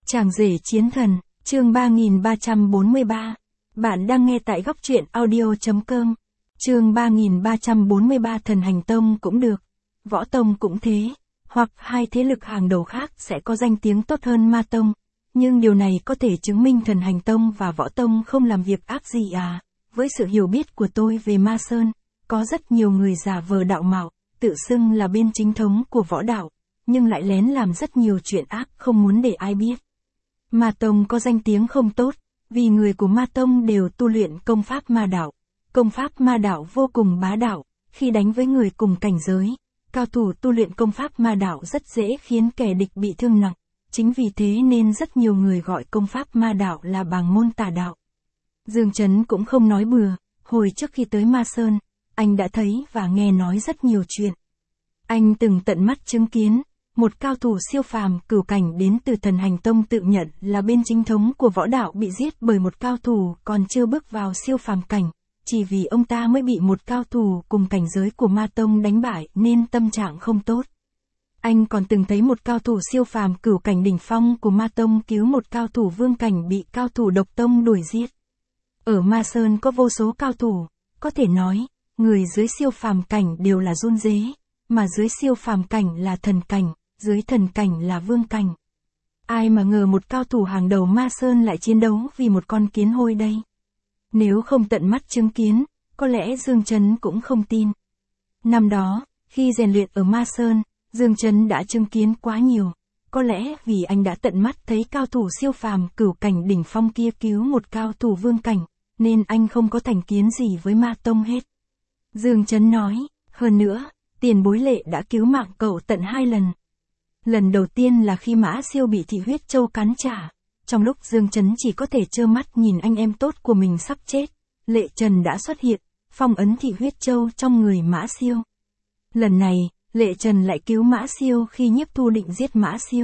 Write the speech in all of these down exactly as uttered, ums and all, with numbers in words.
Chàng rể chiến thần, chương ba nghìn ba trăm bốn mươi ba. Bạn đang nghe tại góc truyện audio chấm com. Chương ba nghìn ba trăm bốn mươi ba. Thần hành tông cũng được, võ tông cũng thế, hoặc hai thế lực hàng đầu khác sẽ có danh tiếng tốt hơn ma tông. Nhưng điều này có thể chứng minh thần hành tông và võ tông không làm việc ác gì à? Với sự hiểu biết của tôi về Ma Sơn, có rất nhiều người giả vờ đạo mạo, tự xưng là bên chính thống của võ đạo, nhưng lại lén làm rất nhiều chuyện ác không muốn để ai biết. Ma tông có danh tiếng không tốt, vì người của ma tông đều tu luyện công pháp ma đạo. Công pháp ma đạo vô cùng bá đạo, khi đánh với người cùng cảnh giới, cao thủ tu luyện công pháp ma đạo rất dễ khiến kẻ địch bị thương nặng. Chính vì thế nên rất nhiều người gọi công pháp ma đạo là bàng môn tà đạo. Dương Chấn cũng không nói bừa, hồi trước khi tới Ma Sơn, anh đã thấy và nghe nói rất nhiều chuyện. Anh từng tận mắt chứng kiến, một cao thủ siêu phàm cửu cảnh đến từ thần hành tông tự nhận là bên chính thống của võ đạo bị giết bởi một cao thủ còn chưa bước vào siêu phàm cảnh, chỉ vì ông ta mới bị một cao thủ cùng cảnh giới của ma tông đánh bại nên tâm trạng không tốt. Anh còn từng thấy một cao thủ siêu phàm cửu cảnh đỉnh phong của ma tông cứu một cao thủ vương cảnh bị cao thủ độc tông đuổi giết. Ở Ma Sơn có vô số cao thủ, có thể nói, người dưới siêu phàm cảnh đều là run rế, mà dưới siêu phàm cảnh là thần cảnh, dưới thần cảnh là vương cảnh. Ai mà ngờ một cao thủ hàng đầu Ma Sơn lại chiến đấu vì một con kiến hôi đây. Nếu không tận mắt chứng kiến, có lẽ Dương Chấn cũng không tin. Năm đó, khi rèn luyện ở Ma Sơn, Dương Chấn đã chứng kiến quá nhiều. Có lẽ vì anh đã tận mắt thấy cao thủ siêu phàm cửu cảnh đỉnh phong kia cứu một cao thủ vương cảnh, nên anh không có thành kiến gì với ma tông hết. Dương Chấn nói, hơn nữa, tiền bối Lệ đã cứu mạng cậu tận hai lần. Lần đầu tiên là khi Mã Siêu bị thị huyết châu cắn trả. Trong lúc Dương Chấn chỉ có thể trơ mắt nhìn anh em tốt của mình sắp chết, Lệ Trần đã xuất hiện, phong ấn thị huyết châu trong người Mã Siêu. Lần này, Lệ Trần lại cứu Mã Siêu khi Nhiếp Thu định giết Mã Siêu.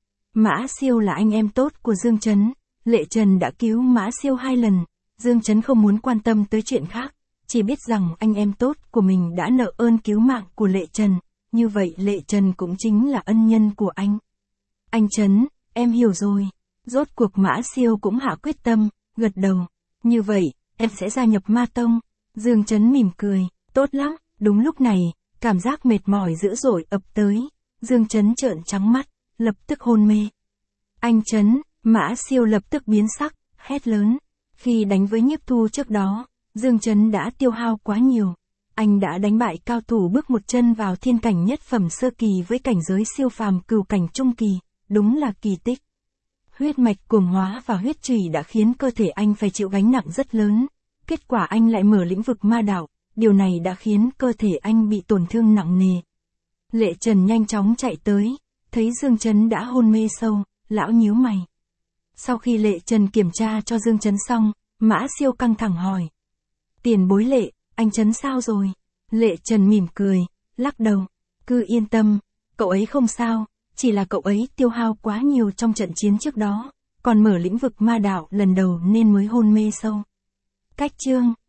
Mã Siêu là anh em tốt của Dương Chấn, Lệ Trần đã cứu Mã Siêu hai lần. Dương Chấn không muốn quan tâm tới chuyện khác, chỉ biết rằng anh em tốt của mình đã nợ ơn cứu mạng của Lệ Trần, như vậy Lệ Trần cũng chính là ân nhân của anh. Anh Chấn, em hiểu rồi. Rốt cuộc Mã Siêu cũng hạ quyết tâm, gật đầu. Như vậy, em sẽ gia nhập Ma Tông. Dương Chấn mỉm cười, tốt lắm. Đúng lúc này, cảm giác mệt mỏi dữ dội ập tới. Dương Chấn trợn trắng mắt, lập tức hôn mê. Anh Chấn, Mã Siêu lập tức biến sắc, hét lớn. Khi đánh với Nhiếp Thu trước đó, Dương Chấn đã tiêu hao quá nhiều. Anh đã đánh bại cao thủ bước một chân vào thiên cảnh nhất phẩm sơ kỳ với cảnh giới siêu phàm cửu cảnh trung kỳ, đúng là kỳ tích. Huyết mạch cuồng hóa và huyết trì đã khiến cơ thể anh phải chịu gánh nặng rất lớn. Kết quả anh lại mở lĩnh vực ma đạo, điều này đã khiến cơ thể anh bị tổn thương nặng nề. Lệ Trần nhanh chóng chạy tới, thấy Dương Chấn đã hôn mê sâu, lão nhíu mày. Sau khi Lệ Trần kiểm tra cho Dương Chấn xong, Mã Siêu căng thẳng hỏi. Tiền bối Lệ, anh Chấn sao rồi? Lệ Trần mỉm cười, lắc đầu. Cứ yên tâm, cậu ấy không sao, chỉ là cậu ấy tiêu hao quá nhiều trong trận chiến trước đó, còn mở lĩnh vực ma đạo lần đầu nên mới hôn mê sâu. Cách chương